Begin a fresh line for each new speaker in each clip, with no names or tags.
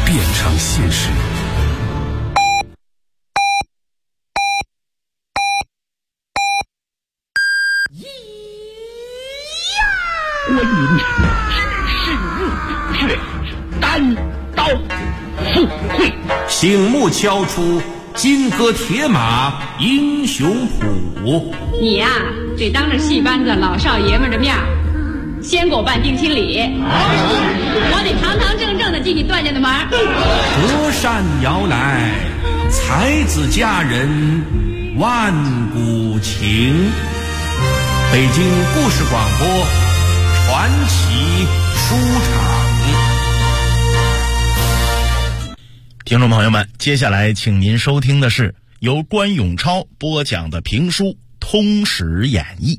变成现实。
关云知是却单刀赴会，
醒目敲出金戈铁马英雄谱。
你呀，得当着戏班子老少爷们的面先给我办定亲礼，我得堂堂正正的进你段家的门。
隔山摇来，才子佳人万古情。北京故事广播传奇书场。
听众朋友们，接下来请您收听的是由关永超播讲的评书《通史演义》。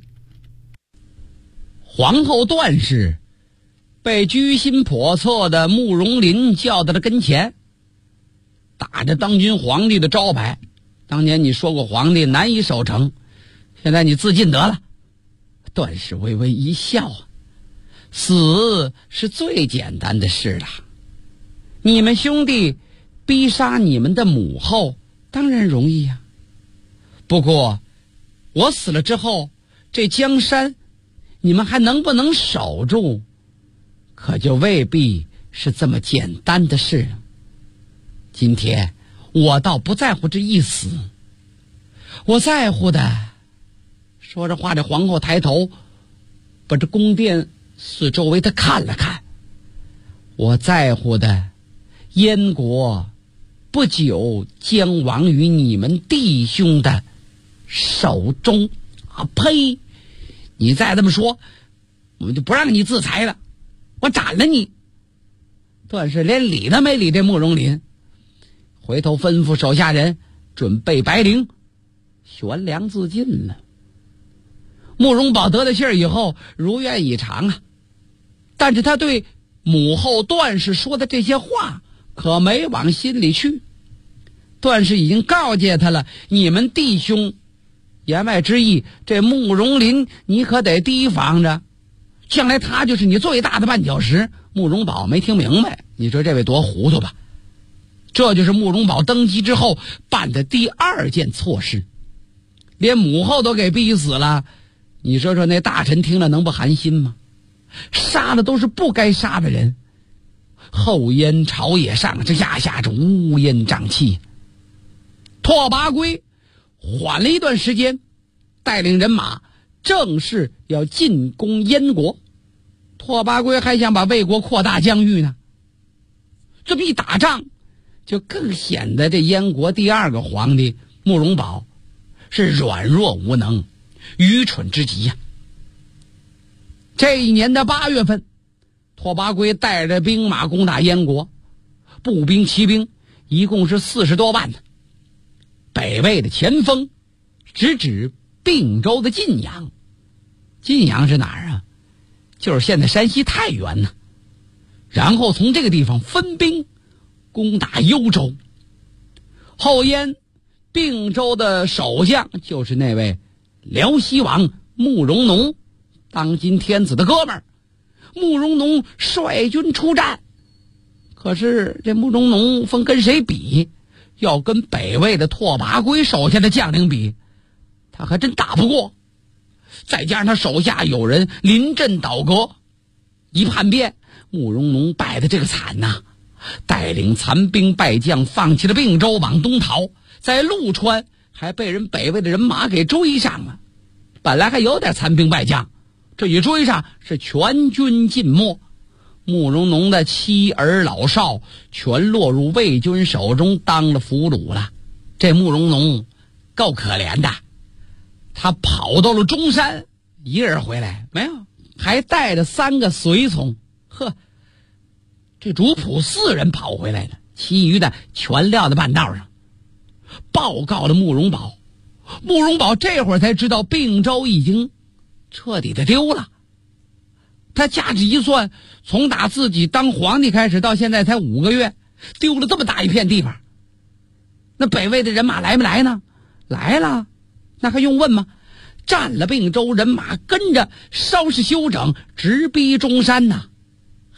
皇后段氏被居心叵测的慕容林叫到了跟前，打着当今皇帝的招牌，当年你说过皇帝难以守成，现在你自尽得了。段氏微微一笑，死是最简单的事了。你们兄弟逼杀你们的母后当然容易呀，不过我死了之后，这江山你们还能不能守住，可就未必是这么简单的事了。今天我倒不在乎这一死，我在乎的，说着话，这皇后抬头把这宫殿四周围的看了看，我在乎的燕国不久将亡于你们弟兄的手中。啊呸！你再这么说，我们就不让你自裁了，我斩了你。段氏连理都没理这慕容林，回头吩咐手下人准备白绫，悬梁自尽了。慕容宝得了信儿以后如愿以偿啊，但是他对母后段氏说的这些话可没往心里去。段氏已经告诫他了，你们弟兄，言外之意，这慕容林你可得提防着，将来他就是你最大的绊脚石。慕容宝没听明白，你说这位多糊涂吧？这就是慕容宝登基之后办的第二件错事，连母后都给逼死了。你说说那大臣听了能不寒心吗？杀的都是不该杀的人，后燕朝野上这下着乌烟瘴气。拓跋圭缓了一段时间，带领人马正式要进攻燕国。拓跋圭还想把魏国扩大疆域呢，这么一打仗就更显得这燕国第二个皇帝慕容宝是软弱无能，愚蠢之极呀。这一年的8月份，拓跋圭带着兵马攻打燕国，步兵骑兵一共是40多万呢。北魏的前锋直指并州的晋阳。晋阳是哪儿啊？就是现在山西太原呢。然后从这个地方分兵攻打幽州。后燕并州的守将就是那位辽西王慕容农，当今天子的哥们儿。慕容农率军出战，可是这慕容农分跟谁比？要跟北魏的拓跋圭手下的将领比，他还真打不过。再加上他手下有人临阵倒戈，一叛变，慕容农败得这个惨呐，带领残兵败将放弃了并州往东逃，在陆川还被人北魏的人马给追上了。本来还有点残兵败将，这一追上是全军尽没。慕容农的妻儿老少全落入魏军手中当了俘虏了。这慕容农够可怜的，他跑到了中山，一人回来没有，还带着3个随从。呵，这主仆4人跑回来了，其余的全撂在半道上，报告了慕容宝。慕容宝这会儿才知道并州已经彻底的丢了。他掐指一算，从打自己当皇帝开始到现在才5个月，丢了这么大一片地方。那北魏的人马来没来呢？来了，那还用问吗？占了并州，人马跟着稍事休整，直逼中山呐。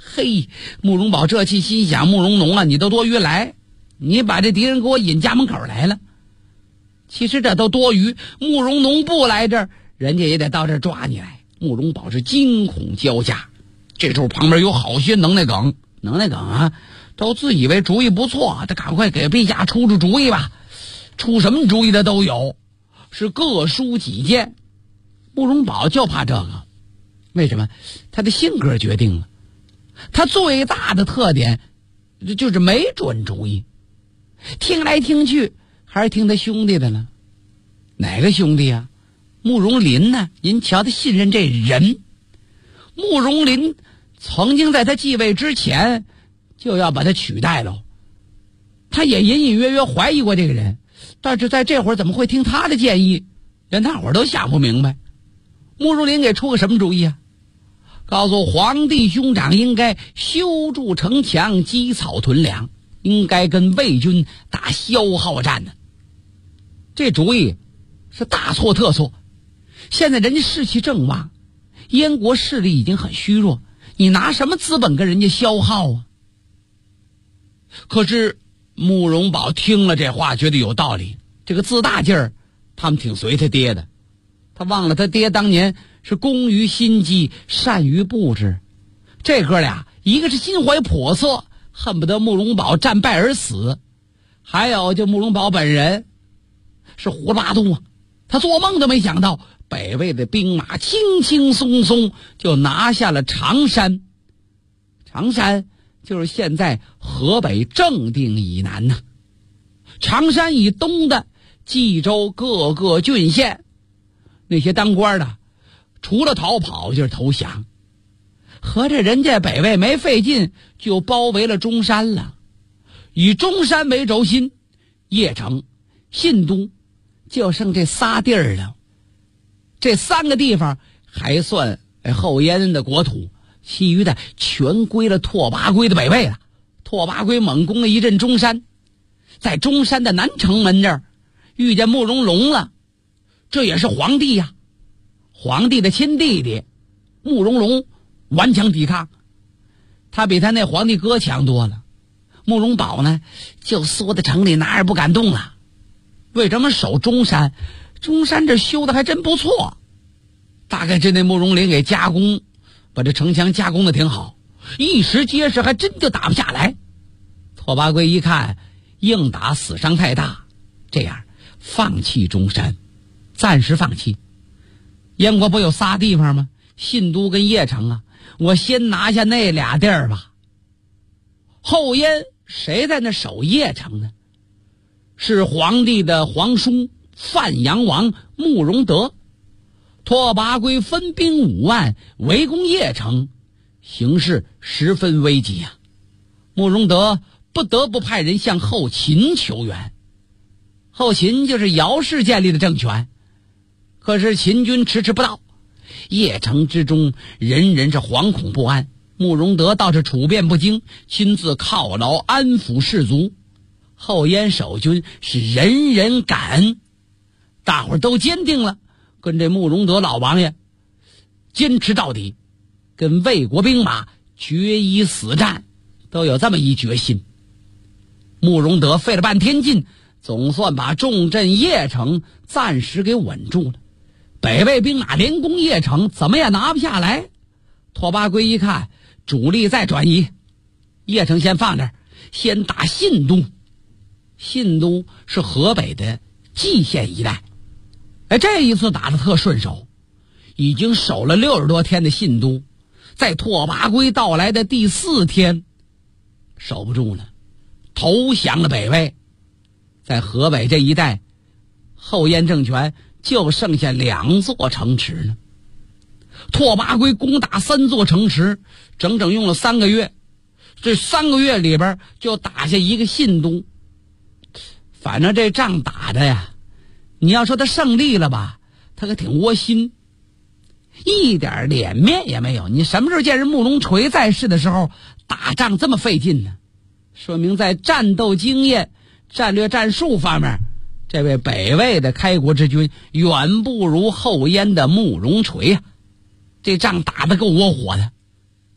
嘿，慕容宝这气心想，慕容农啊，你都多余来，你把这敌人给我引家门口来了。其实这都多余，慕容农不来这儿，人家也得到这儿抓你来。慕容宝是惊恐交加，这时候旁边有好些能耐梗啊，都自以为主意不错，他赶快给陛下出主意吧。出什么主意的都有，是各抒己见。慕容宝就怕这个，为什么？他的性格决定了，他最大的特点就是没准主意，听来听去还是听他兄弟的呢。哪个兄弟啊？慕容林呢？您瞧他信任这人。慕容林曾经在他继位之前就要把他取代了，他也隐隐约约怀疑过这个人，但是在这会儿怎么会听他的建议？连大伙儿都想不明白。慕容林给出个什么主意啊？告诉皇帝兄长应该修筑城墙，积草屯粮，应该跟魏军打消耗战呢。这主意是大错特错。现在人家士气正旺，燕国势力已经很虚弱，你拿什么资本跟人家消耗啊？可是慕容宝听了这话觉得有道理，这个自大劲儿他们挺随他爹的，他忘了他爹当年是工于心机，善于布置。这哥俩一个是心怀叵测，恨不得慕容宝战败而死，还有就慕容宝本人是胡说八道啊，他做梦都没想到北魏的兵马轻轻松松就拿下了常山。常山就是现在河北正定以南呢，常山以东的冀州各个郡县，那些当官的除了逃跑就是投降。合着人家北魏没费劲就包围了中山了，以中山为轴心，邺城、信都就剩这仨地儿了。这3个地方还算后燕的国土，其余的全归了拓跋圭的北魏了。拓跋圭猛攻了一阵中山，在中山的南城门这儿遇见慕容龙了，这也是皇帝呀，皇帝的亲弟弟。慕容龙顽强抵抗，他比他那皇帝哥强多了。慕容宝呢就缩在城里哪儿不敢动了。为什么守中山？中山这修的还真不错，大概是那慕容林给加工，把这城墙加工的挺好，一时结实还真就打不下来。拓跋圭一看硬打死伤太大，这样放弃中山，暂时放弃。燕国不有仨地方吗？信都跟邺城啊，我先拿下那俩地儿吧。后燕谁在那守邺城呢？是皇帝的皇叔范阳王慕容德。拓跋圭分兵5万围攻邺城，形势十分危急啊。慕容德不得不派人向后秦求援。后秦就是姚氏建立的政权，可是秦军迟迟不到，邺城之中人人是惶恐不安。慕容德倒是处变不惊，亲自犒劳安抚士卒。后燕守军是人人感恩，大伙儿都坚定了跟这慕容德老王爷坚持到底，跟魏国兵马决一死战，都有这么一决心。慕容德费了半天劲，总算把重镇邺城暂时给稳住了。北魏兵马连攻邺城，怎么也拿不下来。拓跋圭一看主力再转移，邺城先放这儿，先打信都。信都是河北的蓟县一带，这一次打得特顺手，已经守了60多天的信都，在拓跋圭到来的第4天守不住了，投降了北魏。在河北这一带，后燕政权就剩下2座城池了。拓跋圭攻打3座城池，整整用了3个月，这3个月里边就打下一个信都。反正这仗打的呀，你要说他胜利了吧，他可挺窝心，一点脸面也没有。你什么时候见人慕容垂在世的时候打仗这么费劲呢？说明在战斗经验、战略战术方面，这位北魏的开国之君远不如后燕的慕容垂啊。这仗打得够窝火的。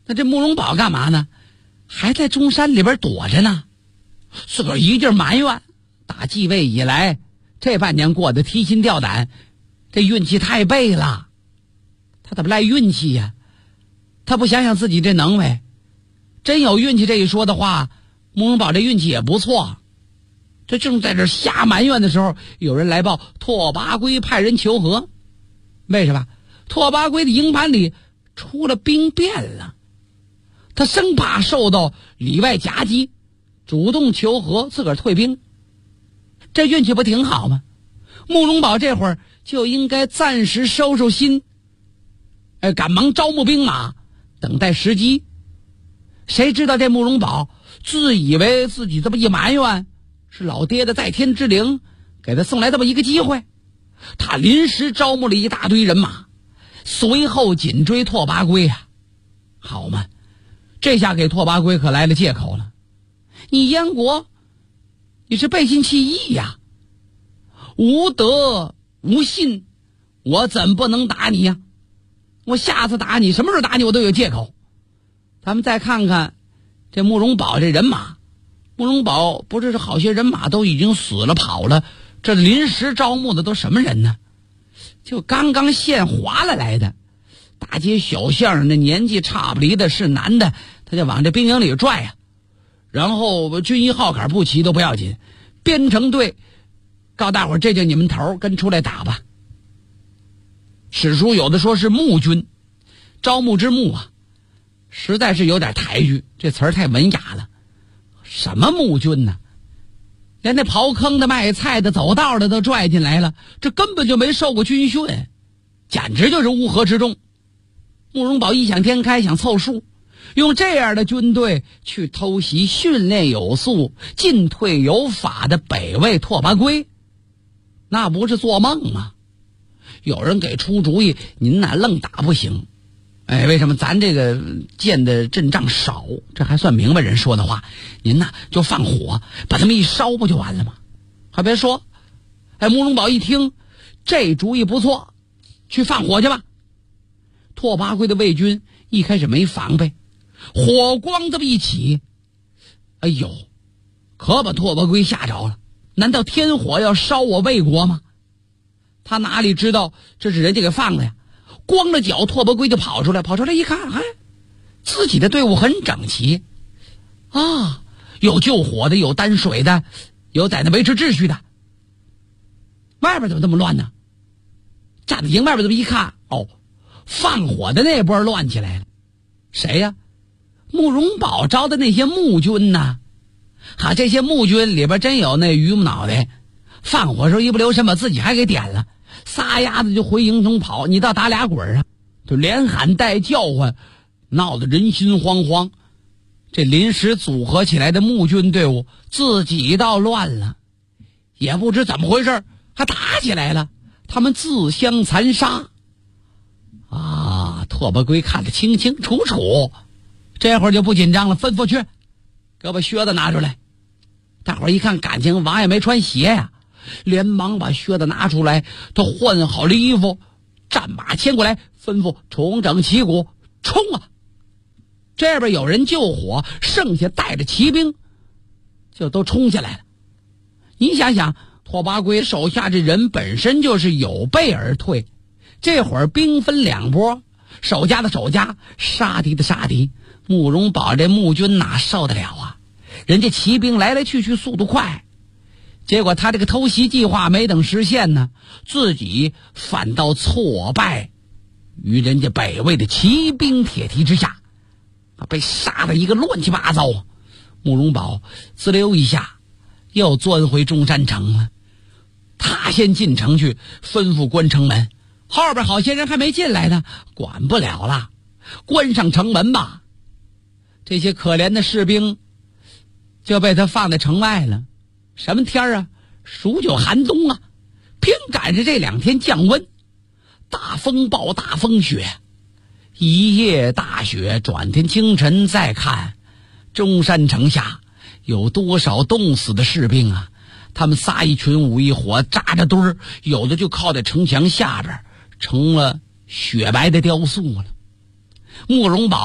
那这慕容宝干嘛呢？还在中山里边躲着呢，自个儿一劲埋怨，打继位以来这半年过得提心吊胆，这运气太背了。他怎么赖运气呀？他不想想自己这能为，真有运气这一说的话，慕容宝这运气也不错。这正在这瞎埋怨的时候，有人来报拓跋圭派人求和。为什么？拓跋圭的营盘里出了兵变了，他生怕受到里外夹击，主动求和，自个儿退兵。这运气不挺好吗？慕容宝这会儿就应该暂时收收心，赶忙招募兵马，等待时机。谁知道这慕容宝自以为自己这么一埋怨，是老爹的在天之灵给他送来这么一个机会，他临时招募了一大堆人马，随后紧追拓跋圭啊。好嘛，这下给拓跋圭可来了借口了。你燕国，你是背信弃义呀，无德无信，我怎不能打你呀？我下次打你，什么时候打你我都有借口。咱们再看看这慕容宝这人马，慕容宝不是好些人马都已经死了跑了，这临时招募的都什么人呢？就刚刚献华了来的，大街小巷那年纪差不离的是男的，他就往这兵营里拽呀。然后军衣号杆不齐都不要紧，编成队，告大伙儿这就你们头，跟出来打吧。史书有的说是募军，招募之募啊，实在是有点抬举，这词儿太文雅了。什么募军呢？连那刨坑的、卖菜的、走道的都拽进来了，这根本就没受过军训，简直就是乌合之众。慕容宝异想天开，想凑数，用这样的军队去偷袭训练有素、进退有法的北魏拓跋圭，那不是做梦吗？有人给出主意，您哪愣打不行。为什么咱这个建的阵仗少？这还算明白人说的话。您呢就放火，把他们一烧不就完了吗？还别说，慕容宝一听这主意不错，去放火去吧。拓跋圭的魏军一开始没防备，火光这么一起，哎呦，可把拓跋圭吓着了。难道天火要烧我魏国吗？他哪里知道这是人家给放的呀？光着脚，拓跋圭就跑出来一看，自己的队伍很整齐啊，有救火的，有担水的，有在那维持秩序的。外边怎么这么乱呢？站在营外边这么一看，放火的那波乱起来了。谁呀？慕容宝招的那些募军呢？这些募军里边真有那榆木脑袋，放火时候一不留神把自己还给点了，撒丫子就回营中跑，你倒打俩滚啊！就连喊带叫唤，闹得人心惶惶。这临时组合起来的募军队伍自己倒乱了，也不知怎么回事，还打起来了。他们自相残杀啊！拓跋圭看得清清楚楚，这会儿就不紧张了，吩咐去给我把靴子拿出来。大伙儿一看，感情王爷没穿鞋呀，连忙把靴子拿出来，他换好了衣服，战马牵过来，吩咐重整旗鼓，冲啊！这边有人救火，剩下带着骑兵就都冲下来了。你想想，拓跋圭手下这人本身就是有备而退，这会儿兵分两拨，守家的守家，杀敌的杀敌。慕容宝这募军哪受得了啊？人家骑兵来来去去速度快，结果他这个偷袭计划没等实现呢，自己反倒挫败于人家北魏的骑兵铁蹄之下，被杀得一个乱七八糟。慕容宝滋溜一下又钻回中山城了。他先进城去吩咐关城门，后边好些人还没进来呢，管不了了，关上城门吧。这些可怜的士兵就被他放在城外了。什么天啊，数九寒冬啊，偏赶上这2天降温，大风暴大风雪，一夜大雪，转天清晨再看中山城下有多少冻死的士兵啊！他们仨一群5一伙扎着堆儿，有的就靠在城墙下边，成了雪白的雕塑了。慕容宝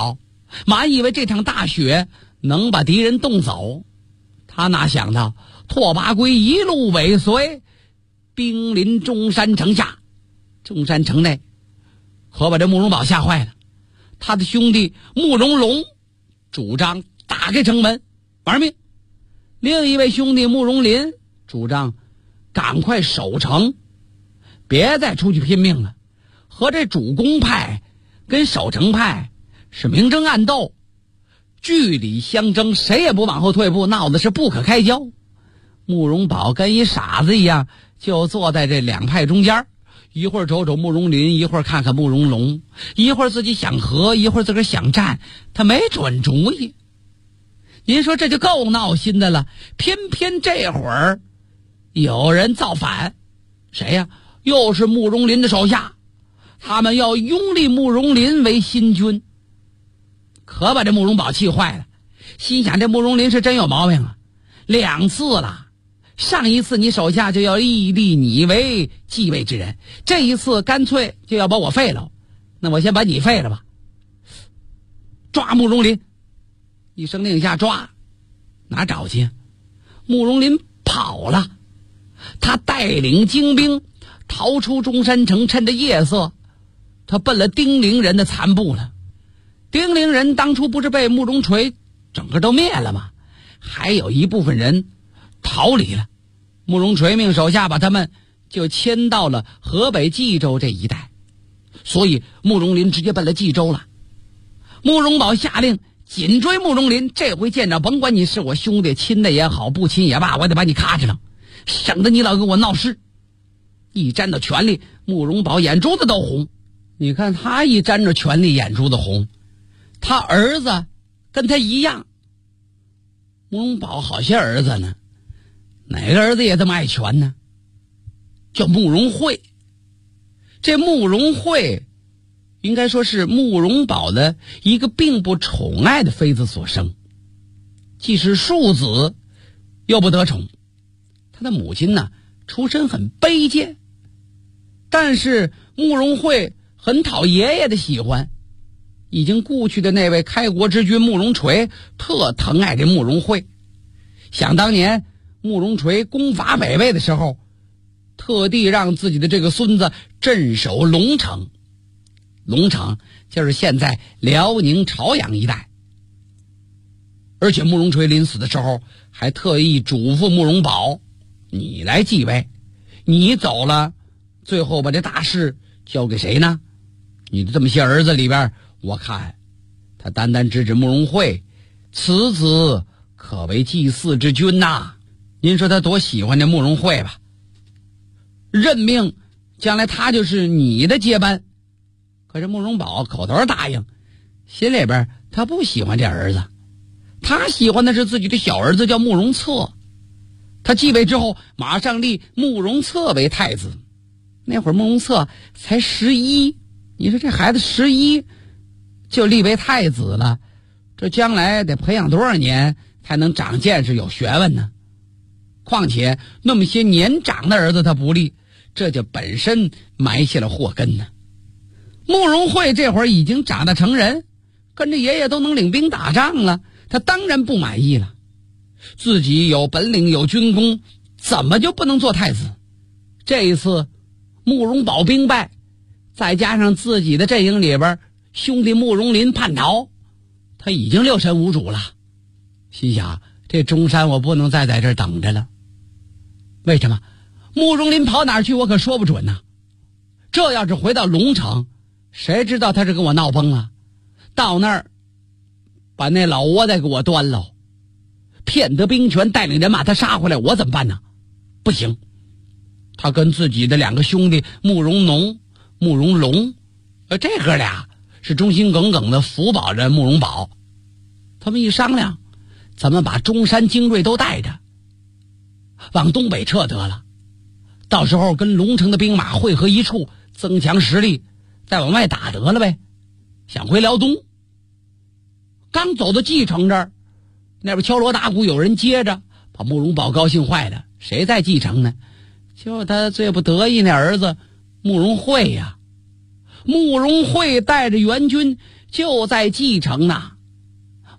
满以为这场大雪能把敌人冻走，他哪想到拓跋圭一路尾随，兵临中山城下。中山城内可把这慕容宝吓坏了，他的兄弟慕容龙主张打开城门玩命，另一位兄弟慕容林主张赶快守城，别再出去拼命了，和这主攻派跟守城派是明争暗斗，据理相争，谁也不往后退步，闹得是不可开交。慕容宝跟一傻子一样，就坐在这两派中间，一会儿瞅瞅慕容林，一会儿看看慕容龙，一会儿自己想和，一会儿自个儿想战，他没准主意。您说这就够闹心的了，偏偏这会儿有人造反，谁呀？又是慕容林的手下，他们要拥立慕容林为新君，可把这慕容宝气坏了，心想这慕容林是真有毛病啊，2次了，上一次你手下就要立你为继位之人，这一次干脆就要把我废了，那我先把你废了吧。抓慕容林，一声令下抓，哪找去？慕容林跑了，他带领精兵逃出中山城，趁着夜色他奔了丁陵人的残部了。丁陵人当初不是被慕容垂整个都灭了吗？还有一部分人逃离了，慕容垂命手下把他们就迁到了河北冀州这一带，所以慕容林直接奔了冀州了。慕容宝下令紧追慕容林，这回见着甭管你是我兄弟，亲的也好，不亲也罢，我得把你咔哧了，省得你老跟我闹事。一沾到权力，慕容宝眼珠子都红。你看他一沾着权力，眼珠子红，他儿子跟他一样。慕容宝好些儿子呢，哪个儿子也这么爱权呢？叫慕容慧。这慕容慧应该说是慕容宝的一个并不宠爱的妃子所生，既是庶子又不得宠。他的母亲呢，出身很卑贱，但是慕容慧很讨爷爷的喜欢。已经故去的那位开国之君慕容垂特疼爱这慕容慧，想当年慕容垂攻伐北魏的时候，特地让自己的这个孙子镇守龙城。龙城就是现在辽宁朝阳一带。而且慕容垂临死的时候还特意嘱咐慕容宝，你来继位，你走了，最后把这大事交给谁呢？你的这么些儿子里边，我看他单单指慕容慧，此子可为祭祀之君呐。您说他多喜欢这慕容慧吧，任命将来他就是你的接班。可是慕容宝口头答应，心里边他不喜欢这儿子，他喜欢的是自己的小儿子叫慕容策。他继位之后马上立慕容策为太子，那会儿慕容策才11，你说这孩子11就立为太子了，这将来得培养多少年才能长见识有学问呢？况且那么些年长的儿子他不立，这就本身埋下了祸根呢。慕容慧这会儿已经长大成人，跟着爷爷都能领兵打仗了，他当然不满意了。自己有本领有军功，怎么就不能做太子？这一次慕容宝兵败，再加上自己的阵营里边兄弟慕容林叛逃，他已经六神无主了。心想这中山我不能再在这儿等着了。为什么？慕容林跑哪儿去我可说不准呢。这要是回到龙城，谁知道他是跟我闹崩了，到那儿把那老窝再给我端了，骗得兵权，带领人马他杀回来，我怎么办呢？不行。他跟自己的2个兄弟慕容农、慕容龙，这哥俩是忠心耿耿的辅保着慕容宝。他们一商量，咱们把中山精锐都带着往东北撤得了，到时候跟龙城的兵马汇合一处，增强实力，再往外打得了呗。想回辽东，刚走到蓟城这儿，那边敲锣打鼓有人接着，把慕容宝高兴坏了。谁在蓟城呢？就他最不得意那儿子慕容慧呀。慕容慧带着援军就在蓟城呢，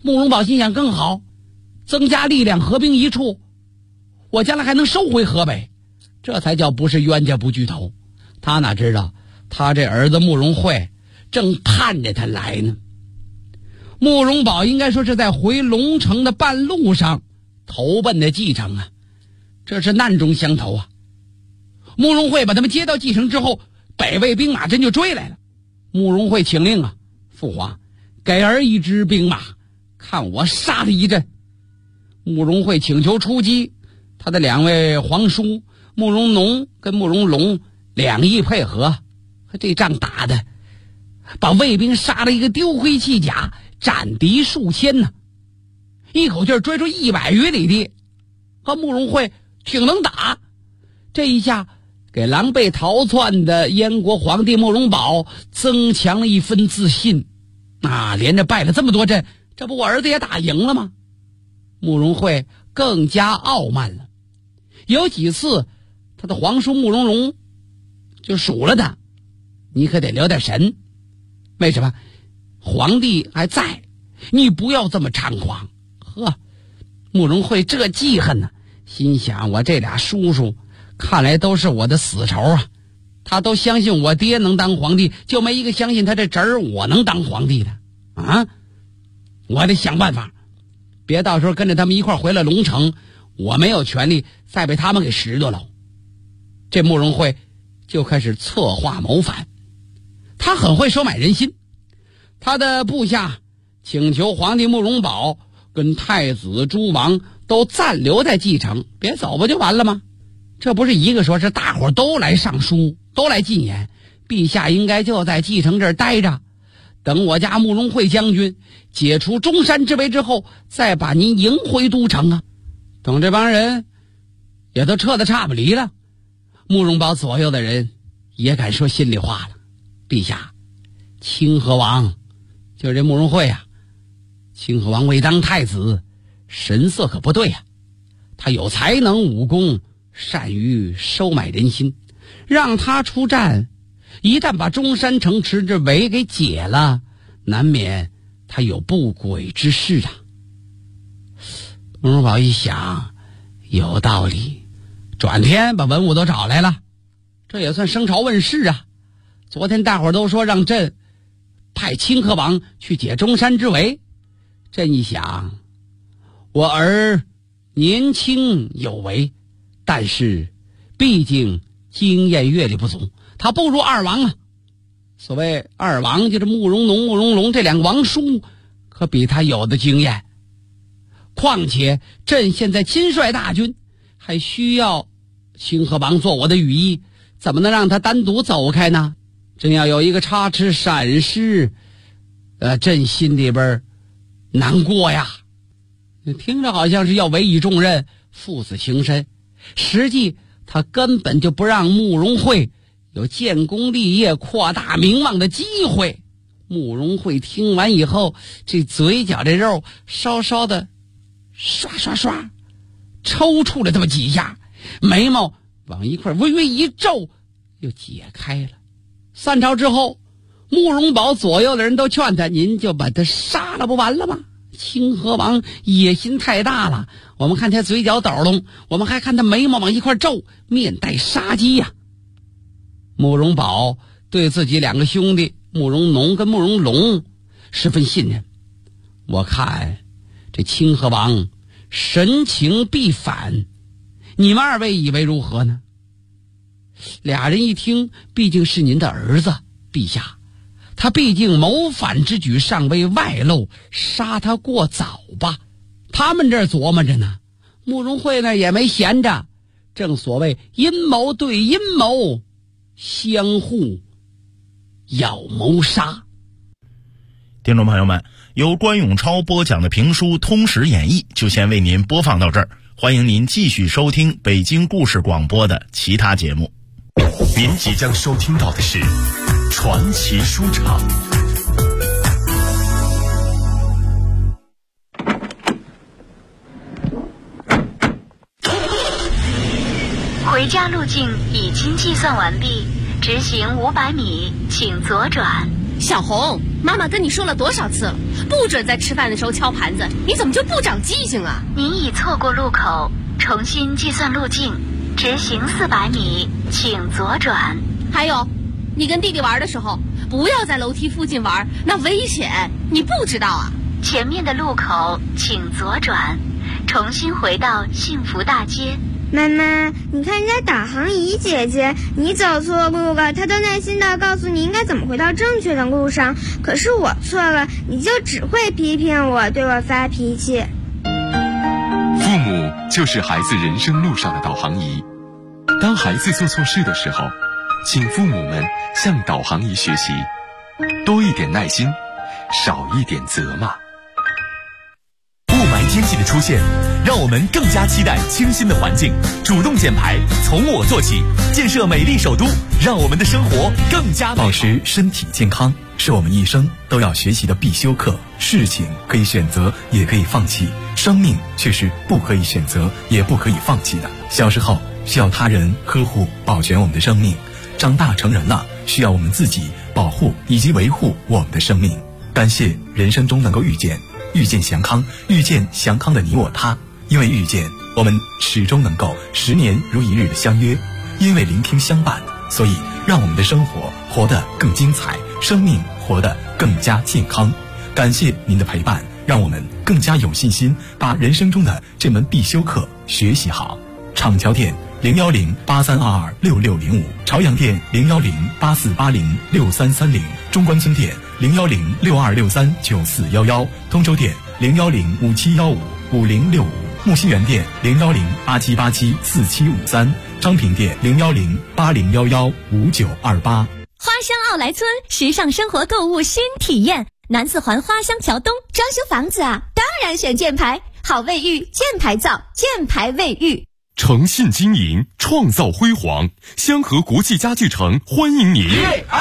慕容宝心想更好，增加力量，合兵一处，我将来还能收回河北，这才叫不是冤家不聚头。他哪知道他这儿子慕容慧正盼着他来呢。慕容宝应该说是在回龙城的半路上投奔的继承啊，这是难中相投啊。慕容慧把他们接到继承之后，北魏兵马真就追来了。慕容慧请令啊，父皇给儿一支兵马，看我杀他一阵。慕容慧请求出击，他的两位皇叔慕容农跟慕容龙两翼配合，这仗打的把魏兵杀了一个丢盔弃甲，斩敌数千呢，一口气追出100余里地。和慕容慧挺能打，这一下给狼狈逃窜的燕国皇帝慕容宝增强了一分自信啊！连着败了这么多阵，这不我儿子也打赢了吗？慕容慧更加傲慢了。有几次他的皇叔慕容龙就数了他，你可得留点神，为什么？皇帝还在，你不要这么猖狂。呵，慕容慧这记恨呢，心想我这俩叔叔看来都是我的死仇啊，他都相信我爹能当皇帝，就没一个相信他这侄儿我能当皇帝的啊！我得想办法，别到时候跟着他们一块回了龙城，我没有权利再被他们给拾掇了。这慕容慧就开始策划谋反，他很会收买人心。他的部下请求皇帝慕容宝跟太子诸王都暂留在继承，别走不就完了吗？这不是一个说，是大伙都来上书，都来进言，陛下应该就在继承这儿待着，等我家慕容慧将军解除中山之围之后，再把您迎回都城啊。等这帮人也都撤得差不离了，慕容宝左右的人也敢说心里话了。陛下，清河王就是这慕容慧啊，清河王未当太子，神色可不对啊。他有才能武功，善于收买人心，让他出战，一旦把中山城池这围给解了，难免他有不轨之事啊。慕容宝一想有道理，转天把文武都找来了，这也算升朝问事啊。昨天大伙儿都说让朕派清河王去解中山之围，朕一想，我儿年轻有为，但是毕竟经验阅历不足，他不如二王啊。所谓二王就是慕容农、慕容龙这两个王叔，可比他有的经验。况且朕现在亲率大军，还需要清河王做我的羽翼，怎么能让他单独走开呢？真要有一个插翅闪失，朕心里边难过呀。听着好像是要委以重任，父子情深，实际他根本就不让慕容慧有建功立业、扩大名望的机会。慕容慧听完以后，这嘴角这肉稍稍的刷刷刷抽搐了这么几下，眉毛往一块微微一皱，又解开了。散朝之后，慕容宝左右的人都劝他，您就把他杀了不完了吗？清河王野心太大了，我们看他嘴角抖动，我们还看他眉毛往一块皱，面带杀机呀。慕容宝对自己两个兄弟慕容农跟慕容龙十分信任，我看这清河王神情必反，你们二位以为如何呢？俩人一听，毕竟是您的儿子，陛下，他毕竟谋反之举尚未外露，杀他过早吧。他们这儿琢磨着呢，慕容慧那也没闲着，正所谓阴谋对阴谋，相互要谋杀。
听众朋友们，由关永超播讲的评书《通史演义》就先为您播放到这儿，欢迎您继续收听北京故事广播的其他节目。
您即将收听到的是传奇书场。
回家路径已经计算完毕，直行500米，请左转。
小红，妈妈跟你说了多少次了，不准在吃饭的时候敲盘子，你怎么就不长记性啊？
您已错过路口，重新计算路径，直行400米，请左转。
还有，你跟弟弟玩的时候，不要在楼梯附近玩，那危险，你不知道啊？
前面的路口请左转，重新回到幸福大街。
妈妈，你看人家导航仪姐姐，你走错路了，她都耐心地告诉你应该怎么回到正确的路上。可是我错了，你就只会批评我，对我发脾气。
父母就是孩子人生路上的导航仪。当孩子做错事的时候，请父母们向导航仪学习，多一点耐心，少一点责骂。
雾霾天气的出现，让我们更加期待清新的环境。主动减排，从我做起，建设美丽首都，让我们的生活更加
保持身体健康，是我们一生都要学习的必修课。事情可以选择，也可以放弃，生命却是不可以选择，也不可以放弃的。小时候需要他人呵护保全我们的生命，长大成人了，需要我们自己保护以及维护我们的生命。感谢人生中能够遇见祥康，遇见祥康的你我他。因为遇见，我们始终能够10年如一日的相约；因为聆听相伴，所以让我们的生活活得更精彩，生命活得更加健康。感谢您的陪伴，让我们更加有信心把人生中的这门必修课学习好。厂桥店01083226605，朝阳店01084806330，中关村店01062639411，通州店01057155065，木樨园店01087874753，昌平店01080115928。
花乡奥莱村时尚生活购物新体验，南四环花乡桥东。装修房子啊，当然选箭牌，好卫浴，箭牌造，箭牌卫浴。
诚信经营，创造辉煌，香河国际家具城欢迎您。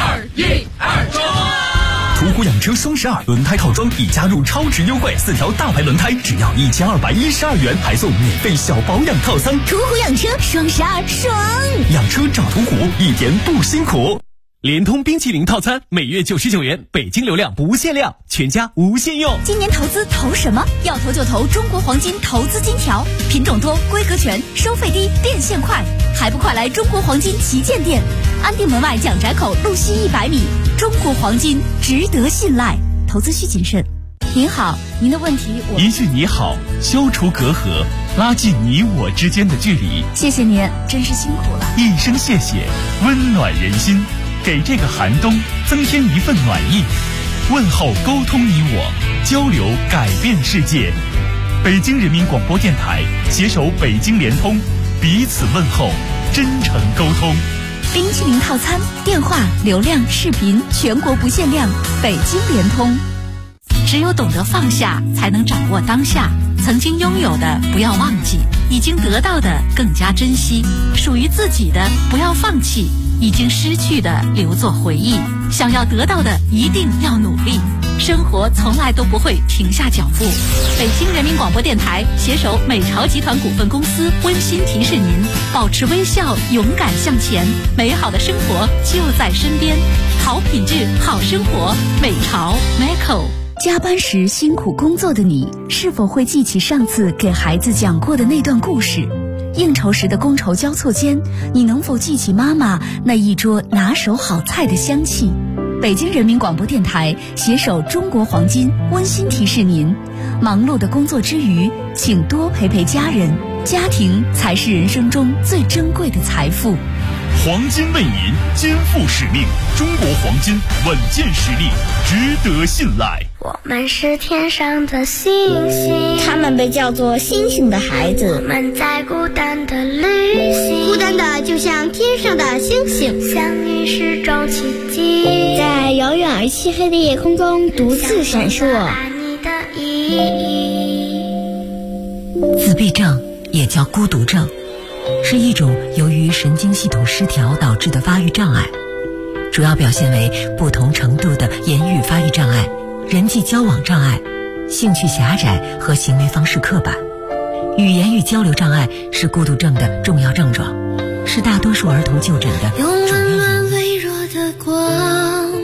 1、2、1、2，冲！
途虎养车双12轮胎套装已加入超值优惠，4条大牌轮胎只要1212元，还送免费小保养套餐。
途虎养车双12爽！
养车找途虎，一点不辛苦。
联通冰淇淋套餐每月99元，北京流量不限量，全家无限用。
今年投资投什么？要投就投中国黄金投资金条，品种多，规格全，收费低，变现快，还不快来中国黄金旗舰店，安定门外蒋宅口路西100米。中国黄金值得信赖，投资需谨慎。您好，您的问题我
一句你好，消除隔阂，拉近你我之间的距离。
谢谢您，真是辛苦了。
一声谢谢，温暖人心。给这个寒冬增添一份暖意，问候沟通你我，交流改变世界。北京人民广播电台携手北京联通，彼此问候，真诚沟通。
冰淇淋套餐，电话、流量、视频全国不限量，北京联通。只有懂得放下，才能掌握当下。曾经拥有的不要忘记，已经得到的更加珍惜，属于自己的不要放弃，已经失去的留作回忆，想要得到的一定要努力。生活从来都不会停下脚步。北京人民广播电台携手美巢集团股份公司温馨提示您：保持微笑，勇敢向前，美好的生活就在身边。好品质，好生活，美巢 Macco。加班时辛苦工作的你，是否会记起上次给孩子讲过的那段故事？应酬时的觥筹交错间，你能否记起妈妈那一桌拿手好菜的香气？北京人民广播电台携手中国黄金温馨提示您：忙碌的工作之余，请多陪陪家人，家庭才是人生中最珍贵的财富。
黄金为您肩负使命，中国黄金稳健实力，值得信赖。
我们是天上的星星，
他们被叫做星星的孩子。
我们在孤单的旅行，
孤单的就像天上的星星，
相遇是种奇迹，
在遥远而漆黑的夜空中独自闪烁。
爱你的意义。
自闭症也叫孤独症，是一种由于神经系统失调导致的发育障碍，主要表现为不同程度的言语发育障碍、人际交往障碍、兴趣狭窄和行为方式刻板。语言与交流障碍是孤独症的重要症状，是大多数儿童就诊的主要原因。
用温暖微弱的光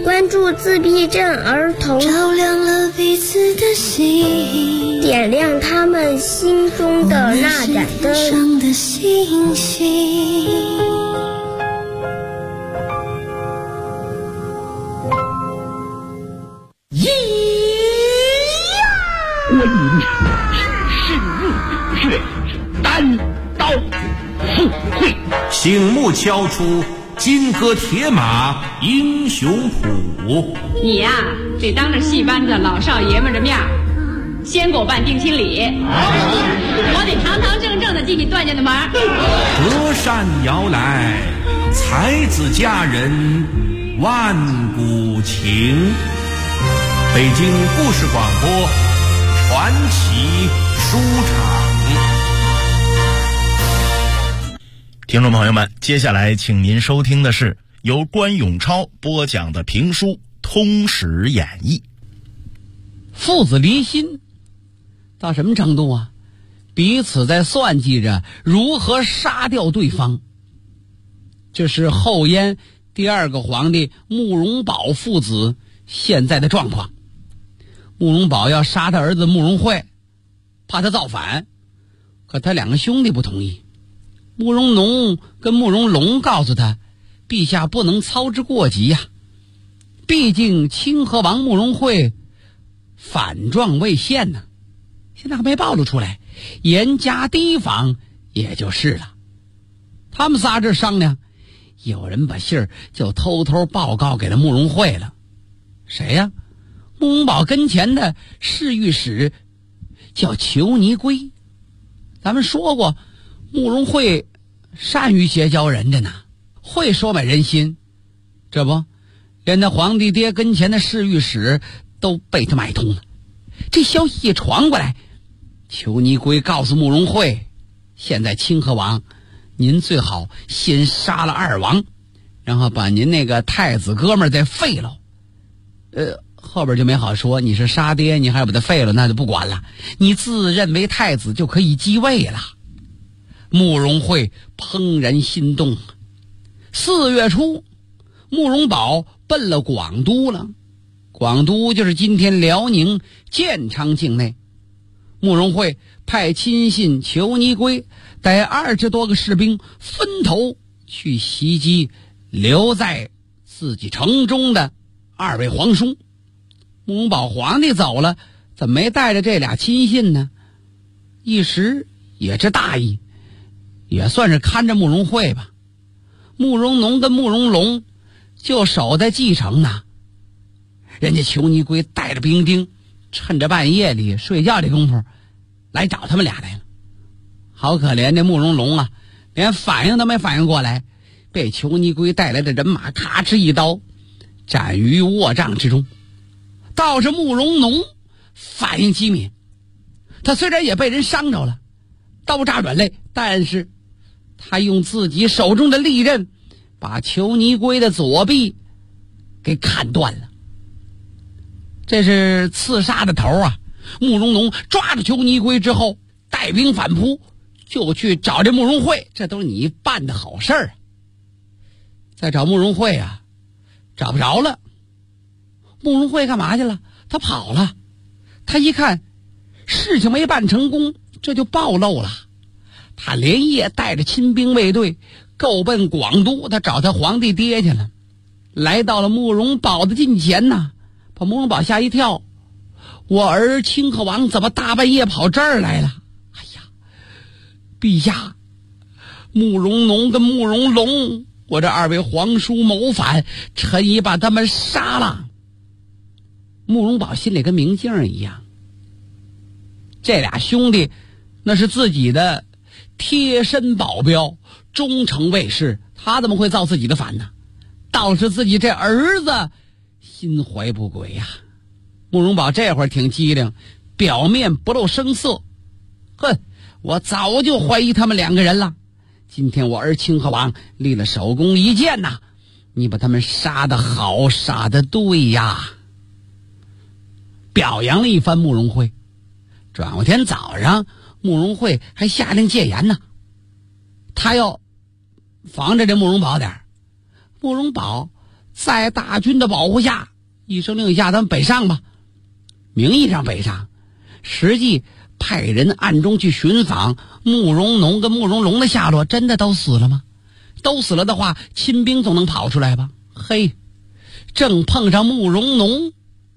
关注自闭症儿童，
照亮了彼此的心，
点亮他们心中的那盏灯。
上的星星。
观音知识入穴，单刀赴会，
醒目敲出金戈铁马英雄谱。
你呀，得当着戏班子老少爷们的面先给我办定亲礼，我得堂堂正正的进你段家的门。
隔山遥来，才子佳人万古情。北京故事广播传奇书场。
听众朋友们，接下来请您收听的是由关永超播讲的评书《通史演义》。
父子离心到什么程度啊？彼此在算计着如何杀掉对方。这是后燕第二个皇帝慕容宝父子现在的状况。慕容宝要杀他儿子慕容慧，怕他造反，可他两个兄弟不同意。慕容农跟慕容龙告诉他，陛下不能操之过急呀，毕竟清河王慕容慧反状未现呢，现在还没暴露出来，严加提防也就是了。他们仨这商量，有人把信儿就偷偷报告给了慕容慧了。谁呀？慕容宝跟前的侍御史叫裘尼圭。咱们说过，慕容慧善于结交人着呢，会收买人心，这不连那皇帝爹跟前的侍御史都被他买通了。这消息一传过来，裘尼圭告诉慕容慧，现在清河王您最好先杀了二王，然后把您那个太子哥们儿再废了。后边就没好说，你是杀爹你还要把他废了，那就不管了，你自认为太子就可以继位了。慕容慧怦然心动。4月初，慕容宝奔了广都了。广都就是今天辽宁建昌境内。慕容慧派亲信裘尼圭带20多个士兵分头去袭击留在自己城中的2位皇叔。慕容宝皇帝走了，怎么没带着这俩亲信呢？一时也是大意，也算是看着慕容慧吧。慕容农跟慕容龙就守在蓟城呢，人家裘尼圭带着兵丁，趁着半夜里睡觉的功夫来找他们俩来了。好可怜的慕容龙啊，连反应都没反应过来，被裘尼圭带来的人马咔哧一刀斩于卧帐之中。倒是慕容农反应机敏，他虽然也被人伤着了，刀扎软肋，但是他用自己手中的利刃把裘尼圭的左臂给砍断了。这是刺杀的头啊！慕容农抓着裘尼圭之后，带兵反扑，就去找这慕容慧，这都是你办的好事儿啊。再找慕容慧啊，找不着了。慕容慧干嘛去了？他跑了。他一看事情没办成功，这就暴露了。他连夜带着亲兵卫队够奔广都，他找他皇帝爹去了。来到了慕容宝的近前呐，把慕容宝吓一跳，我儿清河王怎么大半夜跑这儿来了？哎呀，陛下，慕容农跟慕容龙，我这2位皇叔谋反，臣已把他们杀了。慕容宝心里跟明镜一样，这俩兄弟那是自己的贴身保镖，忠诚卫士，他怎么会造自己的反呢？倒是自己这儿子心怀不轨呀。慕容宝这会儿挺机灵，表面不露声色，哼，我早就怀疑他们2个人了。今天我儿清河王立了首功一件呐，你把他们杀得好，杀得对呀。表扬了一番慕容慧。转过天早上，慕容慧还下令戒严呢，他要防着这慕容宝点。慕容宝在大军的保护下，一声令下，咱们北上吧。名义上北上，实际派人暗中去寻访慕容农跟慕容龙的下落，真的都死了吗？都死了的话，亲兵总能跑出来吧？嘿，正碰上慕容农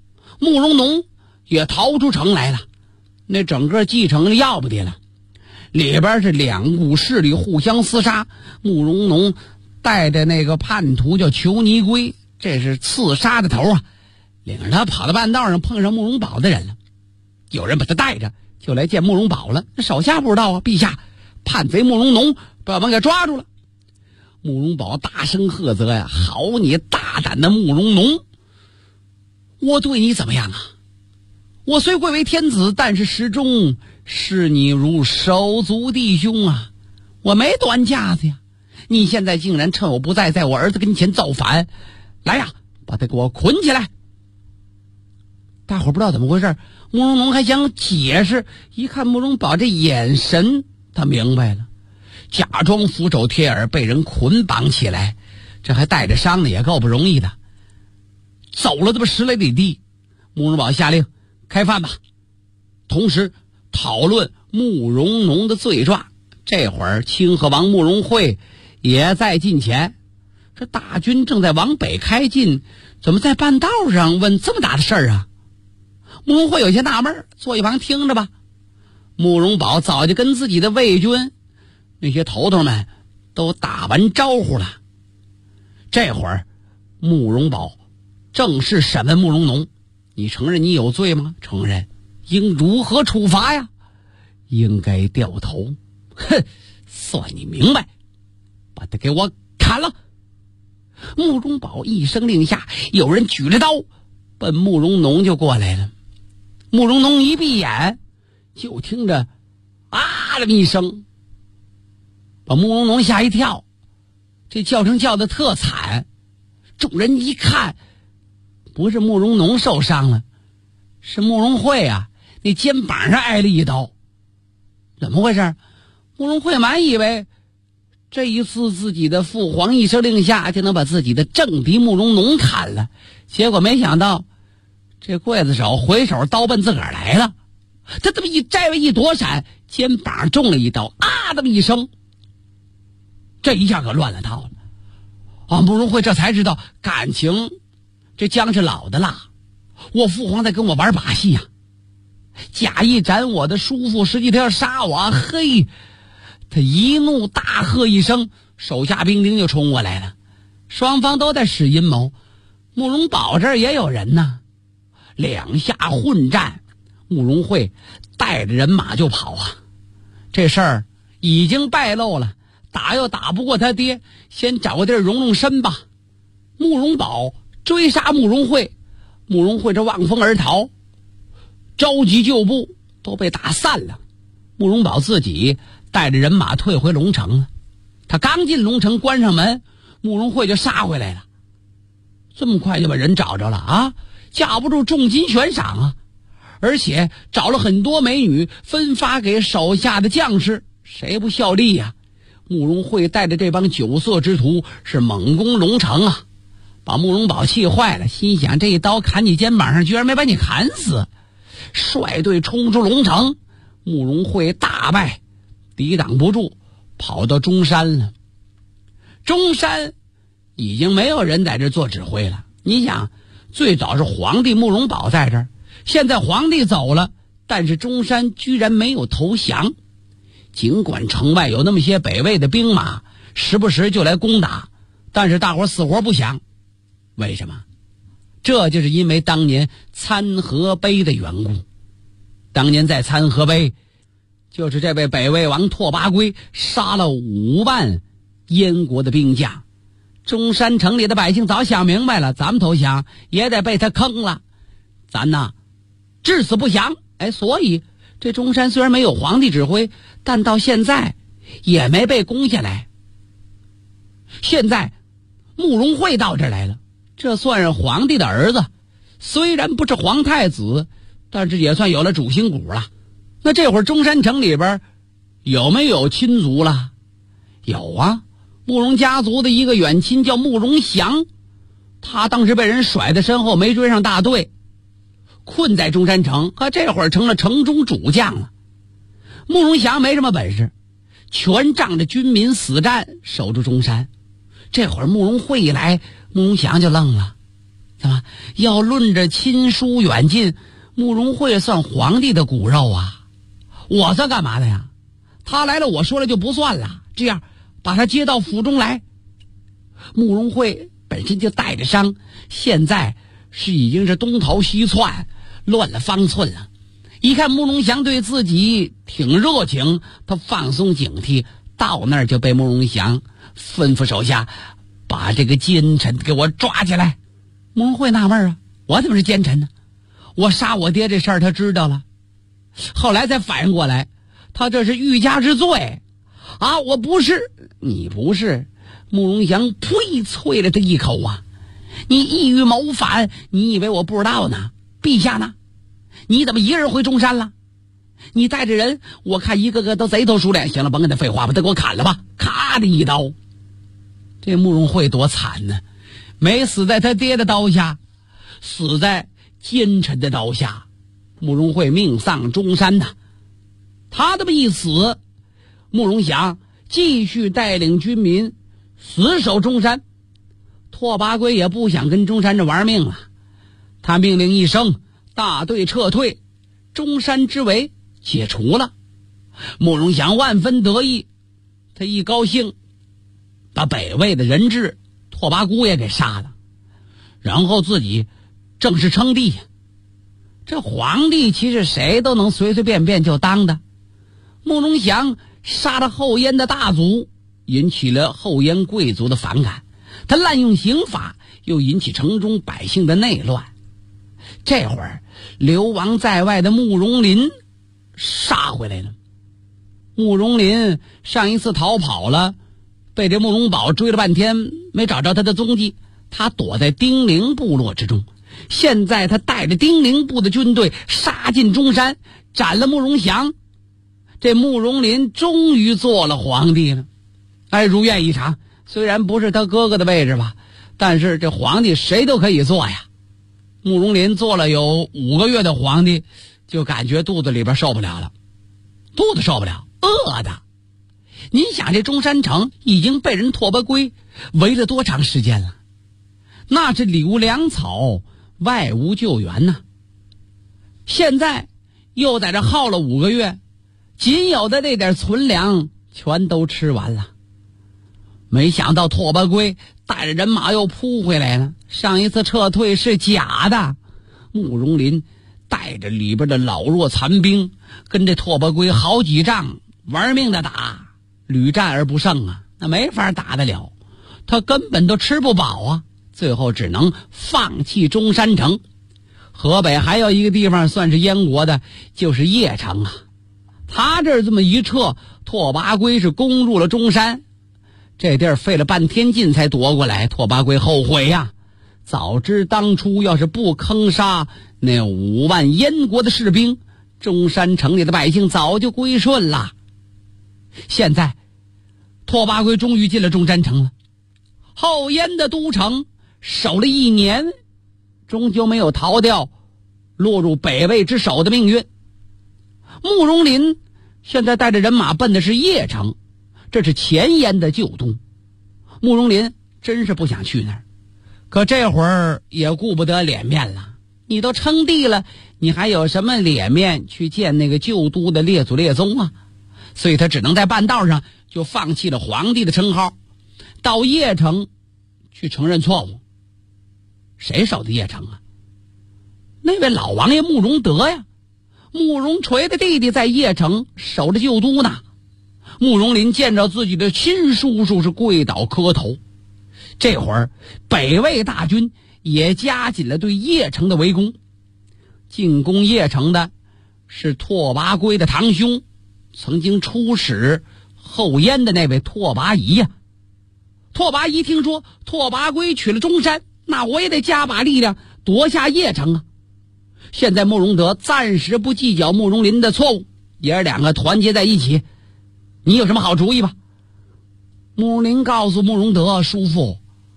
也逃出城来了。那整个继承要不得了，里边是两股势力互相厮杀。慕容农带着那个叛徒叫裘尼圭，这是刺杀的头啊，领着他跑到半道上，碰上慕容宝的人了。有人把他带着就来见慕容宝了。那手下不知道啊，陛下，叛贼慕容农把我们给抓住了。慕容宝大声喝责呀：好你大胆的慕容农，我对你怎么样啊？我虽贵为天子，但是始终视你如手足弟兄啊，我没端架子呀。你现在竟然趁我不在，在我儿子跟前造反，来呀，把他给我捆起来。大伙不知道怎么回事，慕容农还想解释，一看慕容宝这眼神，他明白了，假装俯首贴耳，被人捆绑起来，这还带着伤的，也够不容易的。走了这么10来里地，慕容宝下令开饭吧，同时讨论慕容农的罪状。这会儿清河王慕容会也在近前，这大军正在往北开进，怎么在半道上问这么大的事儿啊？慕容会有些纳闷，坐一旁听着吧。慕容宝早就跟自己的卫军那些头头们都打完招呼了。这会儿慕容宝正式审问慕容农，你承认你有罪吗？承认。应如何处罚呀？应该掉头。哼，算你明白，把他给我砍了。慕容宝一声令下，有人举着刀奔慕容农就过来了。慕容农一闭眼，就听着啊了一声，把慕容农吓一跳，这叫声叫得特惨。众人一看，不是慕容农受伤了，是慕容会啊，那肩膀上挨了一刀。怎么回事？慕容会满以为这一次自己的父皇一声令下就能把自己的政敌慕容农砍了，结果没想到这刽子手回手刀奔自个儿来了。他这么一摘一躲闪，肩膀中了一刀，啊这么一声，这一下可乱了套了啊！慕容会这才知道，感情这姜是老的辣，我父皇在跟我玩把戏呀，假意斩我的叔父，实际他要杀我。嘿，他一怒大喝一声，手下兵丁就冲过来了，双方都在使阴谋。慕容宝这儿也有人呢，两下混战，慕容会带着人马就跑啊。这事儿已经败露了，打又打不过他爹，先找个地儿容容身吧。慕容宝追杀慕容会，慕容会这望风而逃，着急救步都被打散了。慕容宝自己带着人马退回龙城了。他刚进龙城关上门，慕容会就杀回来了。这么快就把人找着了啊，架不住重金悬赏啊，而且找了很多美女分发给手下的将士，谁不效力呀？慕容会带着这帮酒色之徒是猛攻龙城啊，把慕容宝气坏了，心想这一刀砍你肩膀上，居然没把你砍死。率队冲出龙城，慕容会大败，抵挡不住，跑到中山了。中山已经没有人在这做指挥了。你想，最早是皇帝慕容宝在这儿，现在皇帝走了，但是中山居然没有投降。尽管城外有那么些北魏的兵马，时不时就来攻打，但是大伙死活不降。为什么？这就是因为当年参合碑的缘故。当年在参合碑，就是这位北魏王拓跋圭杀了5万燕国的兵将。中山城里的百姓早想明白了，咱们投降也得被他坑了，咱呐至死不降。所以这中山虽然没有皇帝指挥，但到现在也没被攻下来。现在慕容会到这儿来了，这算是皇帝的儿子，虽然不是皇太子，但是也算有了主心骨了。那这会儿中山城里边有没有亲族了？有啊，慕容家族的一个远亲叫慕容祥， 他当时被人甩在身后，没追上大队，困在中山城，可这会儿成了城中主将了。慕容祥没什么本事，全仗着军民死战守住中山。这会儿慕容慧一来，慕容祥就愣了，怎么要论着亲疏远近，慕容慧算皇帝的骨肉啊，我算干嘛的呀？他来了我说了就不算了，这样把他接到府中来。慕容慧本身就带着伤，现在已经是东逃西窜，乱了方寸了。一看慕容祥对自己挺热情，他放松警惕，到那儿就被慕容祥吩咐手下把这个奸臣给我抓起来。慕容慧纳闷啊，我怎么是奸臣呢？我杀我爹这事儿他知道了，后来才反应过来，他这是欲加之罪啊！我不是，你不是。慕容祥呸啐了他一口啊！你意欲谋反，你以为我不知道呢？陛下呢？你怎么一个人回中山了？你带着人，我看一个个都贼头鼠脸。行了，甭跟他废话，把他给我砍了吧！咔的一刀。这慕容慧多惨呢，没死在他爹的刀下，死在奸臣的刀下。慕容慧命丧中山呐。他这么一死，慕容祥继续带领军民死守中山。拓跋圭也不想跟中山这玩命了，他命令一声，大队撤退，中山之围解除了。慕容祥万分得意，他一高兴，把北魏的人质拓跋孤也给杀了，然后自己正式称帝。这皇帝其实谁都能随随便便就当的。慕容祥杀了后燕的大族，引起了后燕贵族的反感，他滥用刑法，又引起城中百姓的内乱。这会儿流亡在外的慕容林杀回来了。慕容林上一次逃跑了，被这慕容宝追了半天没找着他的踪迹，他躲在丁零部落之中。现在他带着丁零部的军队杀进中山，斩了慕容祥。这慕容林终于做了皇帝了，如愿以偿。虽然不是他哥哥的位置吧，但是这皇帝谁都可以做呀。慕容林做了有5个月的皇帝，就感觉肚子里边受不了了，肚子受不了，饿的。您想这中山城已经被人拓跋圭围了多长时间了？那是里无粮草，外无救援呐。现在又在这耗了5个月，仅有的那点存粮全都吃完了。没想到拓跋圭带着人马又扑回来了，上一次撤退是假的。慕容林带着里边的老弱残兵，跟这拓跋圭好几仗玩命的打，屡战而不胜啊，那没法打得了，他根本都吃不饱啊，最后只能放弃中山城。河北还有一个地方算是燕国的，就是邺城啊。他这这么一撤，拓跋圭是攻入了中山，这地儿费了半天劲才夺过来。拓跋圭后悔呀，早知当初要是不坑杀那5万燕国的士兵，中山城里的百姓早就归顺了。现在拓跋圭终于进了中山城了，后燕的都城守了1年，终究没有逃掉落入北魏之手的命运。慕容林现在带着人马奔的是邺城，这是前燕的旧都。慕容林真是不想去那儿，可这会儿也顾不得脸面了。你都称帝了，你还有什么脸面去见那个旧都的列祖列宗啊？所以他只能在半道上就放弃了皇帝的称号，到邺城去承认错误。谁守的邺城啊？那位老王爷慕容德呀，慕容垂的弟弟在邺城守着旧都呢。慕容林见着自己的亲叔叔是跪倒磕头。这会儿北魏大军也加紧了对邺城的围攻。进攻邺城的是拓跋圭的堂兄，曾经出使后燕的那位拓跋仪呀。拓跋仪听说拓跋圭取了中山，那我也得加把力量夺下邺城啊。现在慕容德暂时不计较慕容林的错误，爷儿两个团结在一起，你有什么好主意吧？慕容林告诉慕容德，叔父，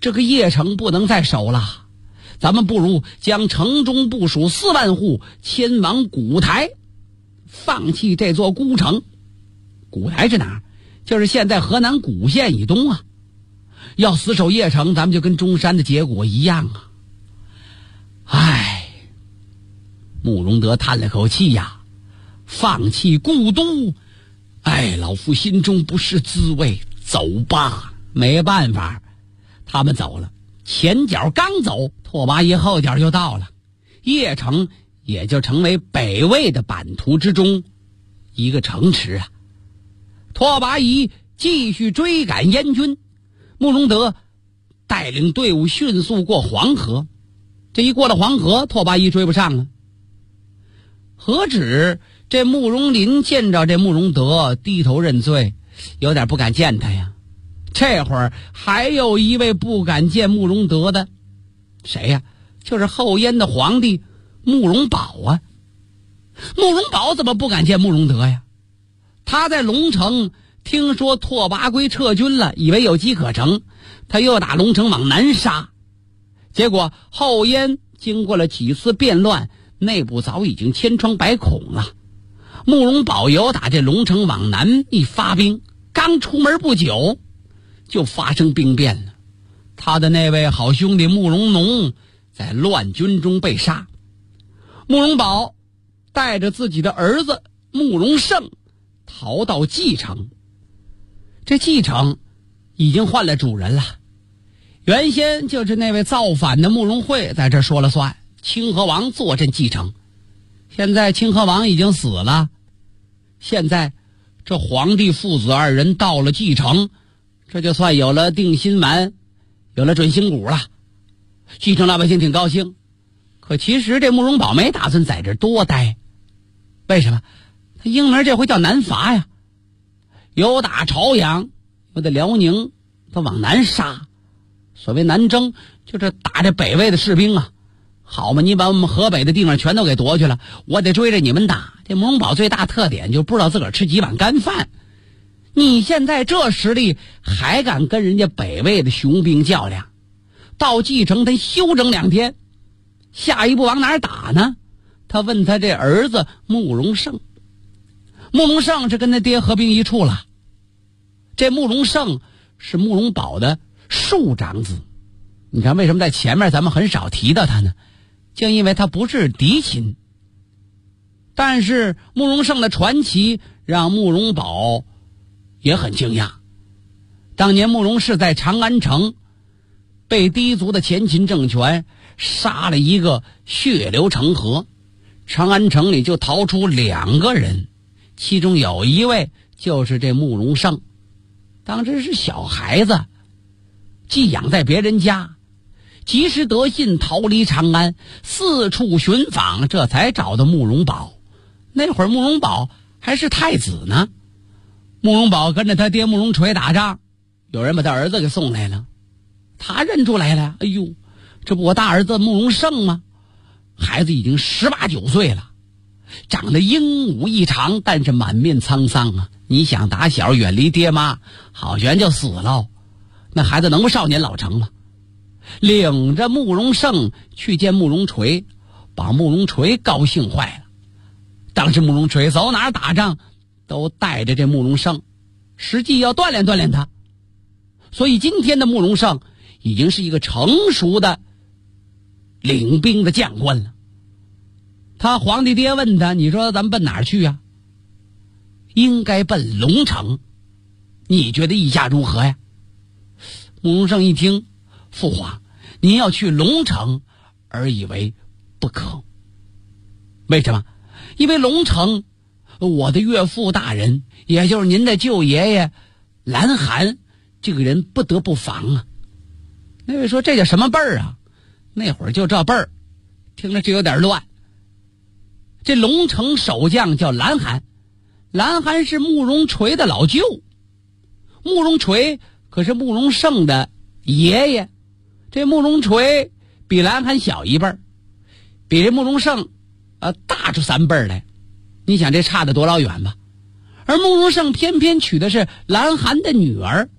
这个邺城不能再守了，咱们不如将城中部署4万户迁往古台，放弃这座孤城。古台是哪儿？就是现在河南谷县以东啊。要死守邺城，咱们就跟中山的结果一样啊。唉，慕容德叹了口气呀，放弃故都，哎，老夫心中不是滋味，走吧。没办法，他们走了，前脚刚走，拓跋仪后脚就到了，邺城也就成为北魏的版图之中一个城池啊。拓跋仪继续追赶燕军，慕容德带领队伍迅速过黄河。这一过了黄河，拓跋仪追不上了。何止这慕容林见着这慕容德低头认罪，有点不敢见他呀。这会儿还有一位不敢见慕容德的，谁呀？就是后燕的皇帝慕容宝啊。慕容宝怎么不敢见慕容德呀？他在龙城听说拓跋圭撤军了，以为有机可乘，他又打龙城往南杀。结果后燕经过了几次变乱，内部早已经千疮百孔了。慕容宝由打这龙城往南一发兵，刚出门不久就发生兵变了。他的那位好兄弟慕容农在乱军中被杀，慕容宝带着自己的儿子慕容盛逃到蓟城。这蓟城已经换了主人了，原先就是那位造反的慕容慧在这说了算，清河王坐镇蓟城。现在清河王已经死了，现在这皇帝父子二人到了蓟城，这就算有了定心丸，有了准心骨了。蓟城老百姓挺高兴，可其实这慕容宝没打算在这多待。为什么？他英名这回叫南伐呀，由打朝阳，由得辽宁，他往南杀。所谓南征，就是打这北魏的士兵啊。好嘛，你把我们河北的地方全都给夺去了，我得追着你们打。这慕容宝最大特点就不知道自个儿吃几碗干饭。你现在这实力还敢跟人家北魏的雄兵较量？到蓟城他休整2天，下一步往哪儿打呢？他问他这儿子慕容盛。慕容盛是跟他爹合兵一处了。这慕容盛是慕容宝的庶长子，你看为什么在前面咱们很少提到他呢？就因为他不是嫡亲。但是慕容盛的传奇让慕容宝也很惊讶。当年慕容氏在长安城被氐族的前秦政权杀了一个血流成河，长安城里就逃出2个人，其中有一位就是这慕容盛。当时是小孩子，寄养在别人家，及时得信逃离长安，四处寻访，这才找到慕容宝。那会儿慕容宝还是太子呢。慕容宝跟着他爹慕容垂打仗，有人把他儿子给送来了，他认出来了，哎呦，这不我大儿子慕容盛吗？孩子已经18、19岁了，长得英武异常，但是满面沧桑啊。你想打小远离爹妈，好悬就死了，那孩子能不少年老成吗？领着慕容盛去见慕容垂，把慕容垂高兴坏了。当时慕容垂走哪儿打仗都带着这慕容盛，实际要锻炼锻炼他。所以今天的慕容盛已经是一个成熟的领兵的将官了。他皇帝爹问他，你说咱们奔哪儿去啊？应该奔龙城，你觉得意下如何呀？慕容盛一听，父皇，您要去龙城，而以为不可。为什么？因为龙城，我的岳父大人，也就是您的舅爷爷蓝韩，这个人不得不防啊。那位说这叫什么辈儿啊？那会儿就这辈儿，听着这有点乱。这龙城守将叫蓝韩，蓝韩是慕容垂的老舅，慕容垂可是慕容盛的爷爷。这慕容垂比蓝韩小1辈，比这慕容盛大出3辈来。你想这差得多老远吧？而慕容盛偏偏娶的是蓝韩的女儿，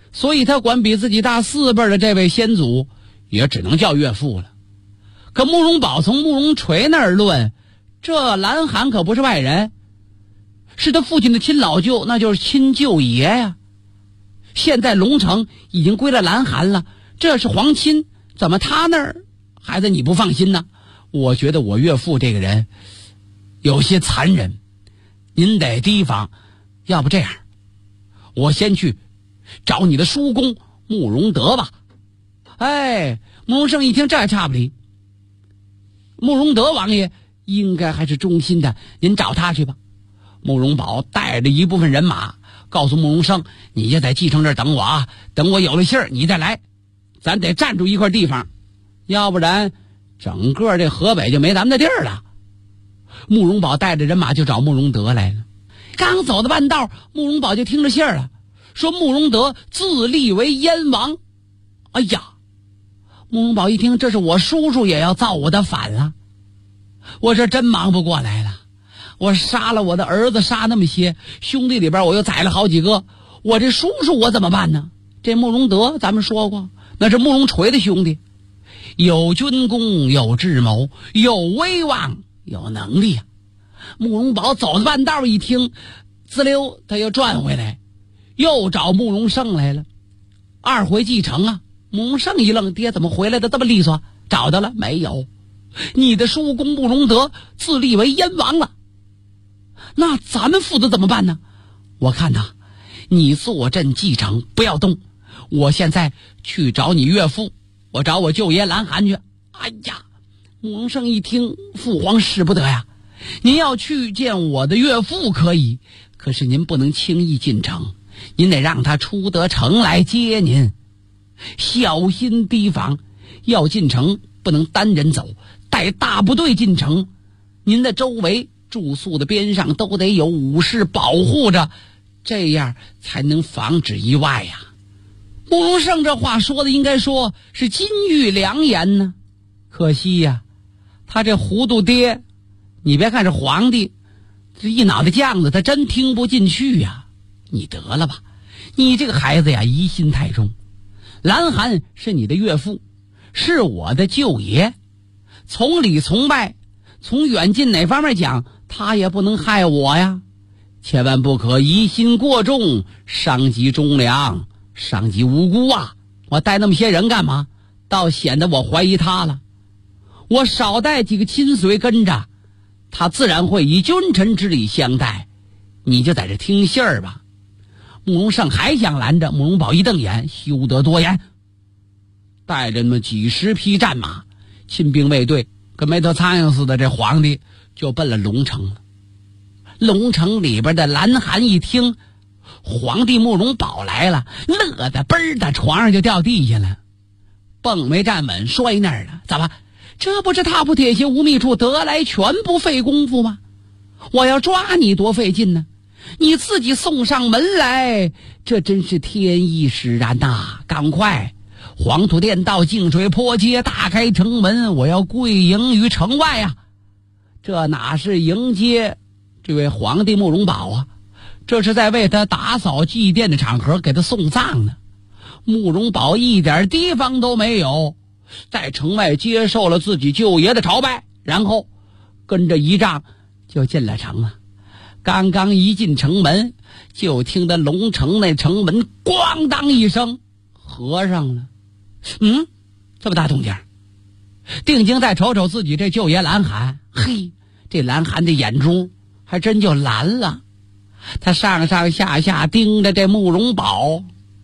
所以他管比自己大4辈的这位先祖也只能叫岳父了。可慕容宝从慕容垂那儿论，这蓝寒可不是外人，是他父亲的亲老舅，那就是亲舅爷呀。现在龙城已经归了蓝寒了，这是皇亲，怎么他那儿孩子你不放心呢？我觉得我岳父这个人有些残忍，您得提防。要不这样，我先去找你的叔公慕容德吧。哎，慕容胜一听，这还差不离。慕容德王爷应该还是忠心的，您找他去吧。慕容宝带着一部分人马告诉慕容胜，你就在继承这儿等我啊，等我有了信儿你再来，咱得站住一块地方，要不然整个这河北就没咱们的地儿了。慕容宝带着人马就找慕容德来了，刚走到半道，慕容宝就听着信儿了，说慕容德自立为燕王。哎呀，慕容宝一听，这是我叔叔也要造我的反了，我这真忙不过来了。我杀了我的儿子，杀那么些兄弟里边，我又宰了好几个，我这叔叔我怎么办呢？这慕容德咱们说过，那是慕容垂的兄弟，有军功，有智谋，有威望，有能力啊。慕容宝走了半道一听，滋溜他又转回来，又找慕容胜来了。2回继承啊。慕容胜一愣，爹怎么回来的这么利索？找到了没有？你的叔公慕容德自立为燕王了，那咱们父子怎么办呢？我看呐，你坐镇继承，不要动。我现在去找你岳父，我找我舅爷蓝寒去。哎呀，慕容胜一听，父皇使不得呀！您要去见我的岳父可以，可是您不能轻易进城，您得让他出得城来接您，小心提防。要进城不能单人走，带大部队进城，您的周围住宿的边上都得有武士保护着，这样才能防止意外呀。慕容胜这话说的应该说是金玉良言呢，可惜呀，他这糊涂爹，你别看是皇帝，这一脑袋犟子，他真听不进去呀。你得了吧，你这个孩子呀，疑心太重。蓝寒是你的岳父，是我的舅爷，从里从外，从远近哪方面讲，他也不能害我呀。千万不可疑心过重，伤及忠良，伤及无辜啊！我带那么些人干嘛？倒显得我怀疑他了。我少带几个亲随跟着，他自然会以君臣之礼相待。你就在这听信儿吧。慕容胜还想拦着，慕容宝一瞪眼，休得多言，带着那么几10匹战马，亲兵卫队，跟没头苍蝇似的，这皇帝就奔了龙城了。龙城里边的蓝寒一听皇帝慕容宝来了，乐得嘣儿的床上就掉地下了，蹦没站稳，摔那儿了。怎么？这不是踏破铁鞋无觅处，得来全不费功夫吗？我要抓你多费劲呢，你自己送上门来，这真是天意使然呐！赶快，黄土店到净水坡街，大开城门，我要跪迎于城外啊！这哪是迎接这位皇帝慕容宝啊，这是在为他打扫祭奠的场合，给他送葬呢。慕容宝一点提防都没有，在城外接受了自己舅爷的朝拜，然后跟着仪仗就进了城了。刚刚一进城门，就听得龙城那城门咣当一声合上了。这么大动静，定睛再瞅瞅自己这舅爷蓝寒，嘿，这蓝寒的眼珠还真就蓝了，他上上下下盯着这慕容宝，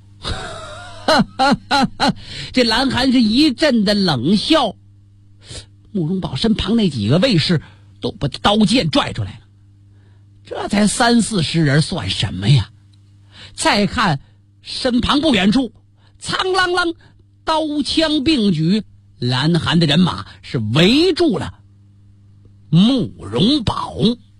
这蓝寒是一阵的冷笑。慕容宝身旁那几个卫士都把刀剑拽出来了，这才30-40人算什么呀？再看身旁不远处，苍啷啷刀枪并举，蓝寒的人马是围住了慕容宝。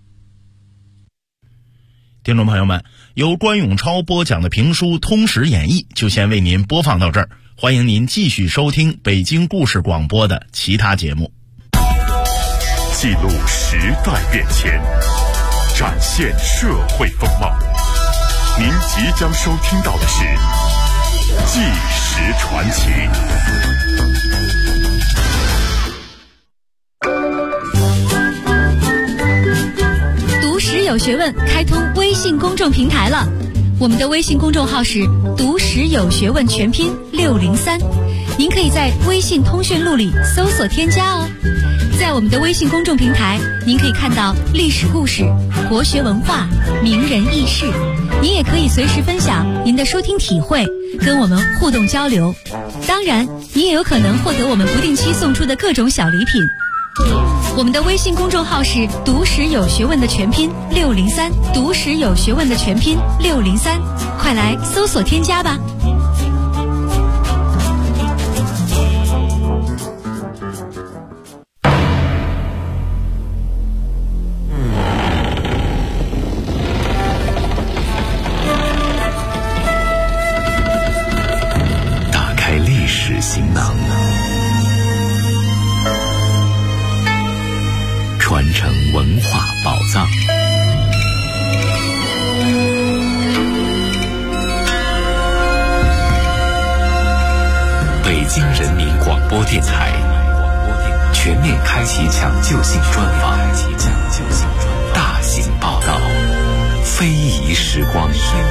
听众朋友们，由关永超播讲的评书《通史演义》就先为您播放到这儿，欢迎您继续收听北京故事广播的其他节目。
记录时代变迁，展现社会风貌。您即将收听到的是纪实传奇。
读史有学问开通微信公众平台了，我们的微信公众号是读史有学问全拼603，您可以在微信通讯录里搜索添加哦。在我们的微信公众平台，您可以看到历史故事、国学文化、名人轶事，您也可以随时分享您的收听体会，跟我们互动交流。当然，您也有可能获得我们不定期送出的各种小礼品。我们的微信公众号是读史有学问的全拼603，读史有学问的全拼603，快来搜索添加吧。
打开历史行囊，传承文化宝藏。北京人民广播电台全面开启抢救性专访，大型报道，非遗时光。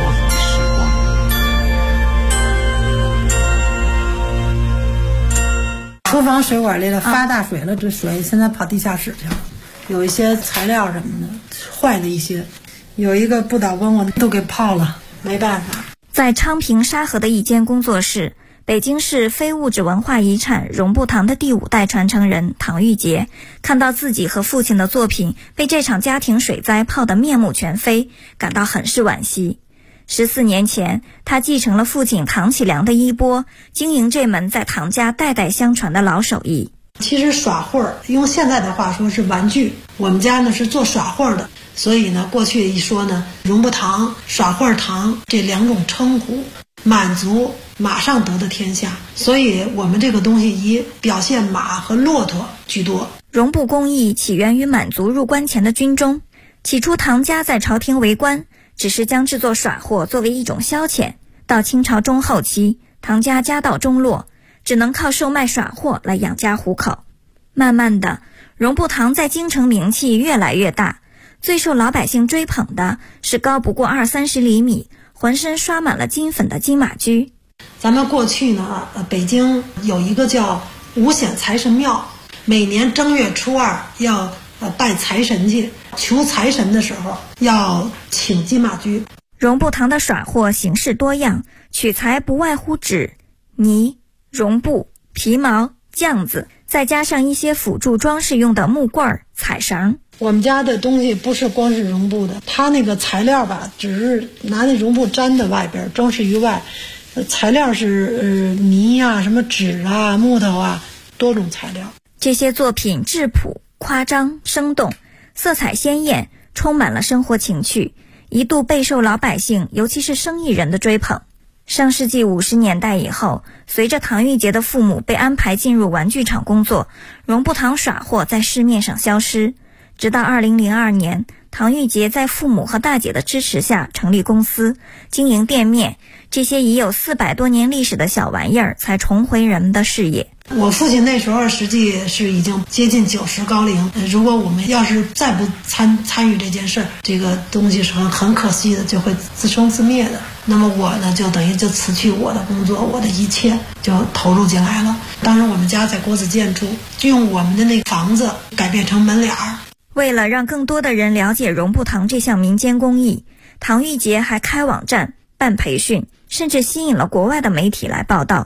厨房水管里了发大水了，这水现在跑地下室去了，有一些材料什么的坏了一些，有一个不倒翁我都给泡了，没办法。
在昌平沙河的一间工作室，北京市非物质文化遗产荣步堂的第5代传承人唐玉杰看到自己和父亲的作品被这场家庭水灾泡得面目全非，感到很是惋惜。14年前，他继承了父亲唐启良的衣钵，经营这门在唐家代代相传的老手艺。
其实耍会儿，用现在的话说是玩具，我们家呢是做耍会儿的，所以呢过去一说呢，荣步堂、耍会儿堂这2种称呼，满族马上得的天下，所以我们这个东西以表现马和骆驼居多。
荣步工艺起源于满族入关前的军中，起初唐家在朝廷为官，只是将制作耍货作为一种消遣。到清朝中后期，唐家家道中落，只能靠售卖耍货来养家糊口。慢慢的，荣步堂在京城名气越来越大，最受老百姓追捧的是高不过20-30厘米，浑身刷满了金粉的金马驹。
咱们过去呢，北京有一个叫五显财神庙，每年正月初2要拜财神去，求财神的时候要请金马驹。
荣步堂的耍货形式多样，取材不外乎纸、泥、绒布、皮毛、酱子，再加上一些辅助装饰用的木棍、彩绳。
我们家的东西不是光是绒布的，它那个材料吧，只是拿那绒布粘在外边，装饰于外。材料是泥啊、什么纸啊、木头啊，多种材料。
这些作品质朴、夸张、生动，色彩鲜艳，充满了生活情趣，一度备受老百姓，尤其是生意人的追捧。上世纪50年代以后，随着唐玉杰的父母被安排进入玩具厂工作，荣步堂耍货在市面上消失。直到2002年，唐玉杰在父母和大姐的支持下成立公司，经营店面，这些已有400多年历史的小玩意儿才重回人们的视野。
我父亲那时候实际是已经接近90高龄，如果我们要是再不参与这件事，这个东西是很可惜的，就会自生自灭的。那么我呢，就等于就辞去我的工作，我的一切就投入进来了。当时我们家在国子监住，就用我们的那个房子改变成门脸儿。
为了让更多的人了解荣步堂这项民间工艺，唐玉杰还开网站、办培训，甚至吸引了国外的媒体来报道。